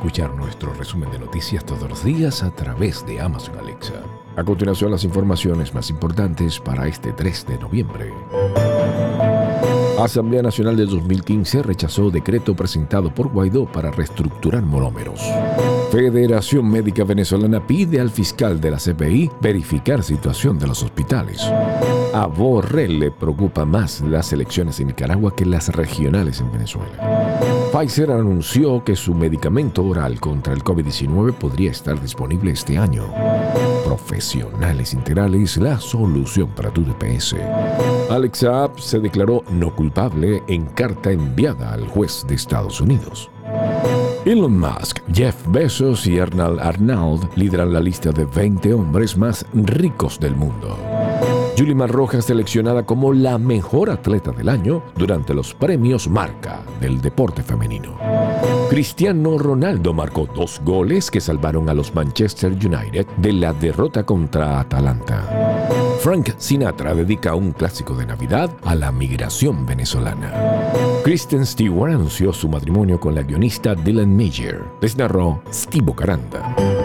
escuchar nuestro resumen de noticias todos los días a través de Amazon Alexa. A continuación, las informaciones más importantes para este 3 de noviembre. Asamblea Nacional de 2015 rechazó decreto presentado por Guaidó para reestructurar monómeros. Federación Médica Venezolana pide al fiscal de la CPI verificar situación de los hospitales. A Borrell le preocupa más las elecciones en Nicaragua que las regionales en Venezuela. Pfizer anunció que su medicamento oral contra el COVID-19 podría estar disponible este año. Profesionales Integrales, la solución para tu DPS. Alex Saab se declaró no culpable en carta enviada al juez de Estados Unidos. Elon Musk, Jeff Bezos y Arnold Arnault lideran la lista de 20 hombres más ricos del mundo. Yulimar Rojas seleccionada como la mejor atleta del año durante los premios Marca del deporte femenino. Cristiano Ronaldo marcó 2 goles que salvaron a los Manchester United de la derrota contra Atalanta. Frank Sinatra dedica un clásico de Navidad a la migración venezolana. Kristen Stewart anunció su matrimonio con la guionista Dylan Meyer. Les narró Steve Caranda.